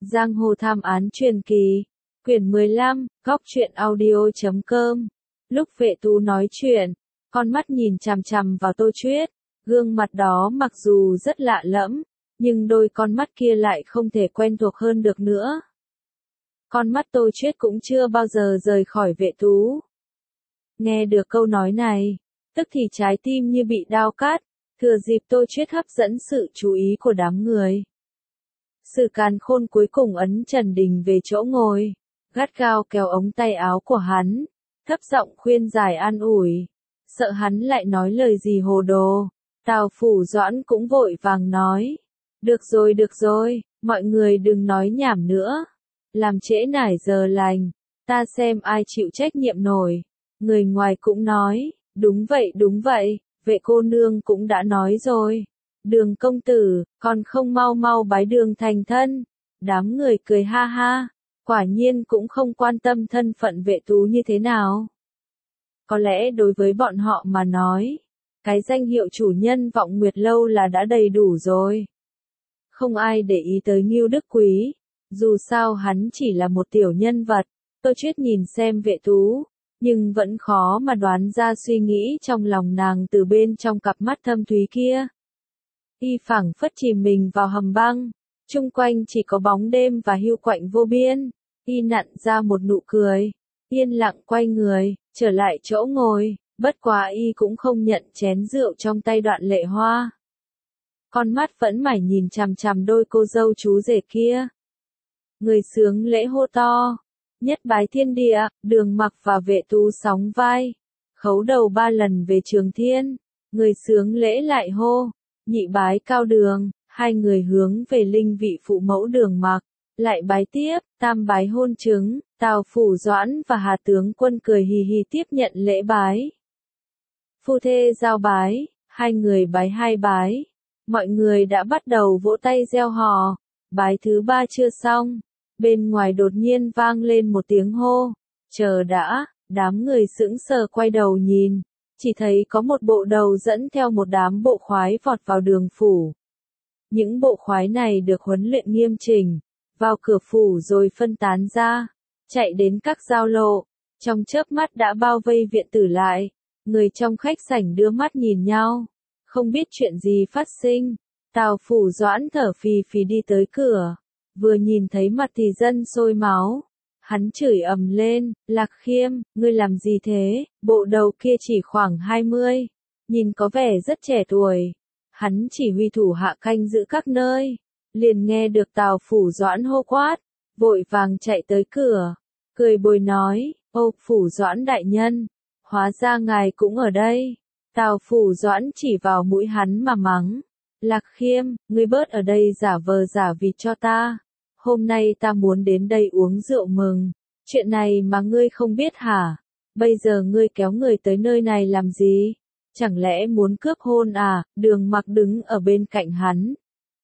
Giang hồ thám án truyền kỳ, quyển 15, góc truyện audio.com. Lúc Vệ Tú nói chuyện, con mắt nhìn chằm chằm vào Tô Chuyết, gương mặt đó mặc dù rất lạ lẫm, nhưng đôi con mắt kia lại không thể quen thuộc hơn được nữa. Con mắt Tô Chuyết cũng chưa bao giờ rời khỏi Vệ Tú. Nghe được câu nói này, tức thì trái tim như bị đao cắt, thừa dịp Tô Chuyết hấp dẫn sự chú ý của đám người. Sử Càn Khôn cuối cùng ấn Trần Đình về chỗ ngồi, gắt gao kéo ống tay áo của hắn, thấp giọng khuyên giải an ủi, sợ hắn lại nói lời gì hồ đồ. Tào Phủ Doãn cũng vội vàng nói, được rồi, mọi người đừng nói nhảm nữa, làm trễ nải giờ lành, ta xem ai chịu trách nhiệm nổi. Người ngoài cũng nói, đúng vậy, Vệ cô nương cũng đã nói rồi. Đường công tử, còn không mau mau bái Đường thành thân. Đám người cười ha ha, quả nhiên cũng không quan tâm thân phận Vệ Tú như thế nào. Có lẽ đối với bọn họ mà nói, cái danh hiệu chủ nhân Vọng Nguyệt Lâu là đã đầy đủ rồi. Không ai để ý tới Ngưu Đức Quý, dù sao hắn chỉ là một tiểu nhân vật. Tô Chuyết nhìn xem Vệ Tú, nhưng vẫn khó mà đoán ra suy nghĩ trong lòng nàng từ bên trong cặp mắt thâm thúy kia. Y phảng phất chìm mình vào hầm băng, chung quanh chỉ có bóng đêm và hiu quạnh vô biên. Y nặn ra một nụ cười, yên lặng quay người, trở lại chỗ ngồi, bất quá y cũng không nhận chén rượu trong tay Đoạn Lệ Hoa. Con mắt vẫn mải nhìn chằm chằm đôi cô dâu chú rể kia. Người sướng lễ hô to, nhất bái thiên địa, Đường Mặc và Vệ Tú sóng vai, khấu đầu 3 lần về Trường Thiên. Người sướng lễ lại hô, nhị bái Cao Đường, 2 người hướng về linh vị phụ mẫu Đường Mặc, lại bái tiếp, tam bái hôn chứng. Tào Phủ Doãn và Hà tướng quân cười hì hì tiếp nhận lễ bái. Phu thê giao bái, 2 người bái 2 bái. Mọi người đã bắt đầu vỗ tay reo hò. Bái thứ 3 chưa xong, bên ngoài đột nhiên vang lên một tiếng hô. Chờ đã, đám người sững sờ quay đầu nhìn, chỉ thấy có một bộ đầu dẫn theo một đám bộ khoái vọt vào Đường phủ. Những bộ khoái này được huấn luyện nghiêm chỉnh, vào cửa phủ rồi phân tán ra, chạy đến các giao lộ, trong chớp mắt đã bao vây viện tử lại. Người trong khách sảnh đưa mắt nhìn nhau, không biết chuyện gì phát sinh. Tào Phủ Doãn thở phì phì đi tới cửa, vừa nhìn thấy mặt thì dân sôi máu. Hắn chửi ầm lên, Lạc Khiêm, ngươi làm gì thế? Bộ đầu kia chỉ khoảng 20, nhìn có vẻ rất trẻ tuổi. Hắn chỉ huy thủ hạ canh giữ các nơi, liền nghe được Tào Phủ Doãn hô quát, vội vàng chạy tới cửa, cười bồi nói, ô Phủ Doãn đại nhân, hóa ra ngài cũng ở đây. Tào Phủ Doãn chỉ vào mũi hắn mà mắng, Lạc Khiêm, ngươi bớt ở đây giả vờ giả vịt cho ta. Hôm nay ta muốn đến đây uống rượu mừng, chuyện này mà ngươi không biết hả? Bây giờ ngươi kéo người tới nơi này làm gì? Chẳng lẽ muốn cướp hôn à? Đường Mặc đứng ở bên cạnh hắn,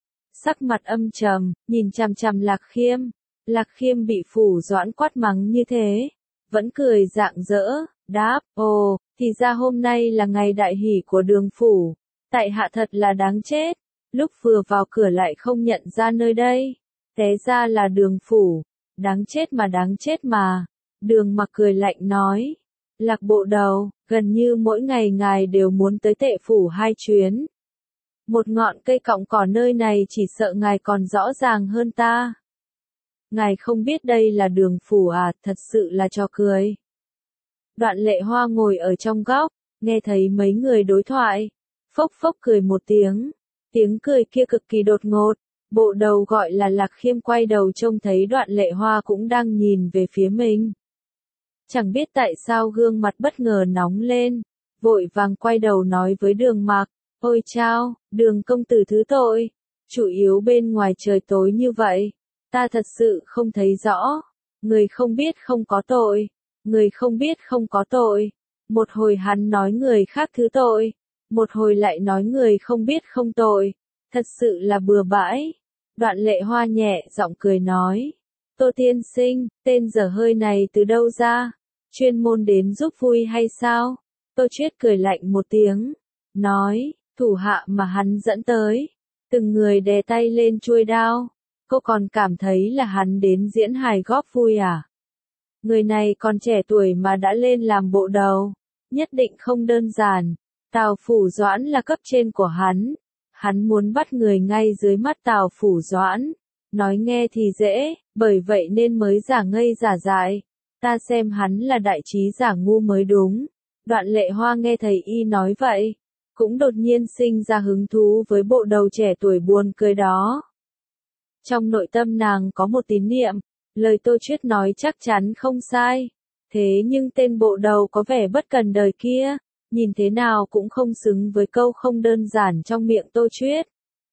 sắc mặt âm trầm, nhìn chằm chằm Lạc Khiêm. Lạc Khiêm bị Phủ Doãn quát mắng như thế, vẫn cười rạng rỡ, đáp, ồ, thì ra hôm nay là ngày đại hỷ của Đường phủ, tại hạ thật là đáng chết, lúc vừa vào cửa lại không nhận ra nơi đây, té ra là Đường phủ, đáng chết mà. Đường Mặc cười lạnh nói, Lạc bộ đầu, gần như mỗi ngày ngài đều muốn tới Tệ phủ 2 chuyến. Một ngọn cây cọng cỏ nơi này chỉ sợ ngài còn rõ ràng hơn ta. Ngài không biết đây là Đường phủ à, thật sự là trò cười. Đoạn Lệ Hoa ngồi ở trong góc, nghe thấy mấy người đối thoại, phốc phốc cười một tiếng. Tiếng cười kia cực kỳ đột ngột, bộ đầu gọi là Lạc Khiêm quay đầu trông thấy Đoạn Lệ Hoa cũng đang nhìn về phía mình. Chẳng biết tại sao gương mặt bất ngờ nóng lên, vội vàng quay đầu nói với Đường Mặc, ôi chao, Đường công tử thứ tội, chủ yếu bên ngoài trời tối như vậy, ta thật sự không thấy rõ. Người không biết không có tội, người không biết không có tội. Một hồi hắn nói người khác thứ tội, một hồi lại nói người không biết không tội, thật sự là bừa bãi. Đoạn Lệ Hoa nhẹ giọng cười nói, Tô tiên sinh, tên dở hơi này từ đâu ra, chuyên môn đến giúp vui hay sao? Tô Chuyết cười lạnh một tiếng, nói, thủ hạ mà hắn dẫn tới, từng người đè tay lên chuôi đao, Cô còn cảm thấy là hắn đến diễn hài góp vui à? Người này còn trẻ tuổi mà đã lên làm bộ đầu, nhất định không đơn giản. Tào Phủ Doãn là cấp trên của hắn muốn bắt người ngay dưới mắt Tào Phủ Doãn. Nói nghe thì dễ, bởi vậy nên mới giả ngây giả dại. Ta xem hắn là đại trí giả ngu mới đúng. Đoạn Lệ Hoa nghe thầy y nói vậy, cũng đột nhiên sinh ra hứng thú với bộ đầu trẻ tuổi buồn cười đó. Trong nội tâm nàng có một tín niệm, lời Tô Chuyết nói chắc chắn không sai. Thế nhưng tên bộ đầu có vẻ bất cần đời kia, nhìn thế nào cũng không xứng với câu không đơn giản trong miệng Tô Chuyết.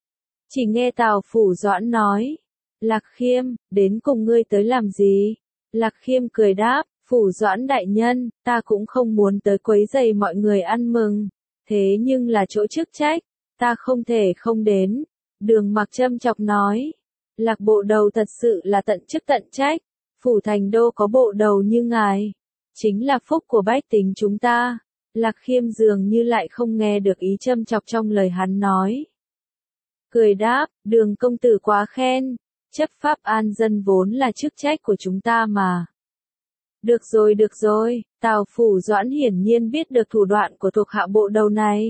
Chỉ nghe Tào Phủ Doãn nói, Lạc Khiêm, đến cùng ngươi tới làm gì? Lạc Khiêm cười đáp, Phủ Doãn đại nhân, ta cũng không muốn tới quấy rầy mọi người ăn mừng. Thế nhưng là chỗ chức trách, ta không thể không đến. Đường Mặc châm chọc nói, Lạc bộ đầu thật sự là tận chức tận trách. Phủ Thành Đô có bộ đầu như ngài, chính là phúc của bách tính chúng ta. Lạc Khiêm dường như lại không nghe được ý châm chọc trong lời hắn nói. Cười đáp, Đường công tử quá khen, chấp pháp an dân vốn là chức trách của chúng ta mà. Được rồi, Tào Phủ Doãn hiển nhiên biết được thủ đoạn của thuộc hạ bộ đầu này.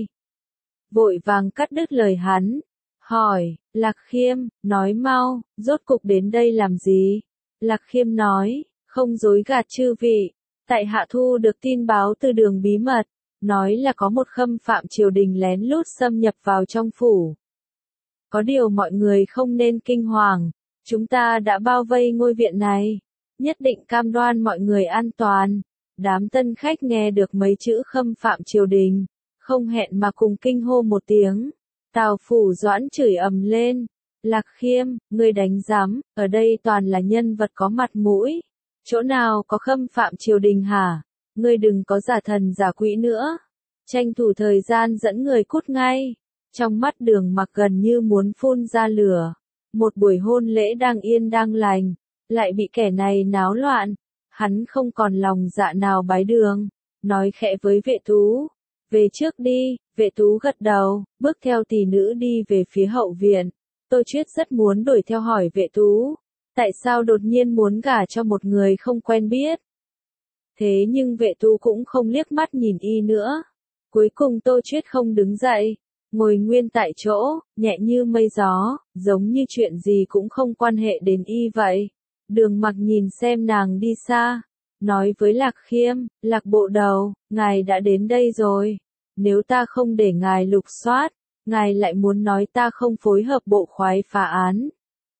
Vội vàng cắt đứt lời hắn, hỏi, Lạc Khiêm, nói mau, rốt cục đến đây làm gì? Lạc Khiêm nói, không dối gạt chư vị, tại hạ thu được tin báo từ Đường bí mật, nói là có một khâm phạm triều đình lén lút xâm nhập vào trong phủ. Có điều mọi người không nên kinh hoàng, chúng ta đã bao vây ngôi viện này, nhất định cam đoan mọi người an toàn. Đám tân khách nghe được mấy chữ khâm phạm triều đình, không hẹn mà cùng kinh hô một tiếng. Tào Phủ Doãn chửi ầm lên, Lạc Khiêm, ngươi đánh giám, ở đây toàn là nhân vật có mặt mũi, chỗ nào có khâm phạm triều đình hả? Ngươi đừng có giả thần giả quỷ nữa, tranh thủ thời gian dẫn người cút ngay. Trong mắt Đường Mặc gần như muốn phun ra lửa, một buổi hôn lễ đang yên đang lành, lại bị kẻ này náo loạn, hắn không còn lòng dạ nào bái đường, nói khẽ với Vệ Tú, về trước đi. Vệ Tú gật đầu, bước theo tỷ nữ đi về phía hậu viện. Tô Chuyết rất muốn đuổi theo hỏi Vệ Tú, tại sao đột nhiên muốn gả cho một người không quen biết. Thế nhưng Vệ Tú cũng không liếc mắt nhìn y nữa. Cuối cùng Tô Chuyết không đứng dậy, ngồi nguyên tại chỗ, nhẹ như mây gió, giống như chuyện gì cũng không quan hệ đến y vậy. Đường Mặc nhìn xem nàng đi xa, nói với Lạc Khiêm, Lạc bộ đầu, ngài đã đến đây rồi. Nếu ta không để ngài lục soát, ngài lại muốn nói ta không phối hợp bộ khoái phá án.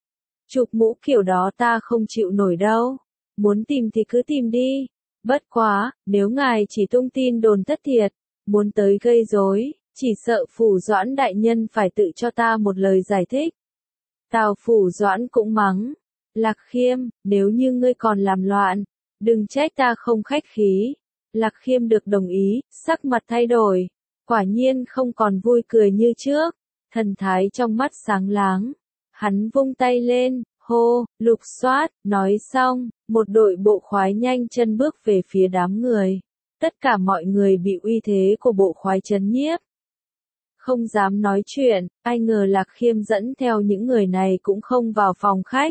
Chụp mũ kiểu đó ta không chịu nổi đâu. Muốn tìm thì cứ tìm đi. Bất quá, nếu ngài chỉ tung tin đồn thất thiệt, muốn tới gây rối, chỉ sợ Phủ Doãn đại nhân phải tự cho ta một lời giải thích. Tào Phủ Doãn cũng mắng, Lạc Khiêm, nếu như ngươi còn làm loạn, đừng trách ta không khách khí. Lạc Khiêm được đồng ý, sắc mặt thay đổi, quả nhiên không còn vui cười như trước, thần thái trong mắt sáng láng. Hắn vung tay lên, hô, lục soát, nói xong, một đội bộ khoái nhanh chân bước về phía đám người. Tất cả mọi người bị uy thế của bộ khoái trấn nhiếp. Không dám nói chuyện, ai ngờ Lạc Khiêm dẫn theo những người này cũng không vào phòng khách.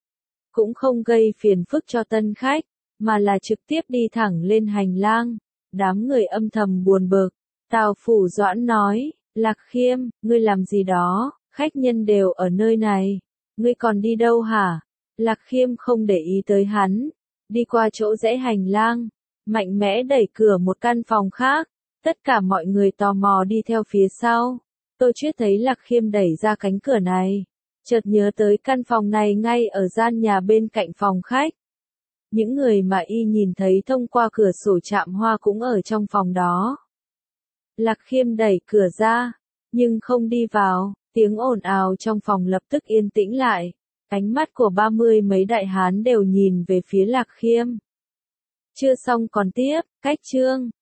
Cũng không gây phiền phức cho tân khách, mà là trực tiếp đi thẳng lên hành lang. Đám người âm thầm buồn bực. Tào Phủ Doãn nói, Lạc Khiêm, ngươi làm gì đó, khách nhân đều ở nơi này. Ngươi còn đi đâu hả? Lạc Khiêm không để ý tới hắn, đi qua chỗ rẽ hành lang, mạnh mẽ đẩy cửa một căn phòng khác. Tất cả mọi người tò mò đi theo phía sau. Tô Chuyết thấy Lạc Khiêm đẩy ra cánh cửa này, chợt nhớ tới căn phòng này ngay ở gian nhà bên cạnh phòng khách. Những người mà y nhìn thấy thông qua cửa sổ chạm hoa cũng ở trong phòng đó. Lạc Khiêm đẩy cửa ra, nhưng không đi vào, tiếng ồn ào trong phòng lập tức yên tĩnh lại. Ánh mắt của 30 mấy đại hán đều nhìn về phía Lạc Khiêm. Chưa xong còn tiếp, cách chương.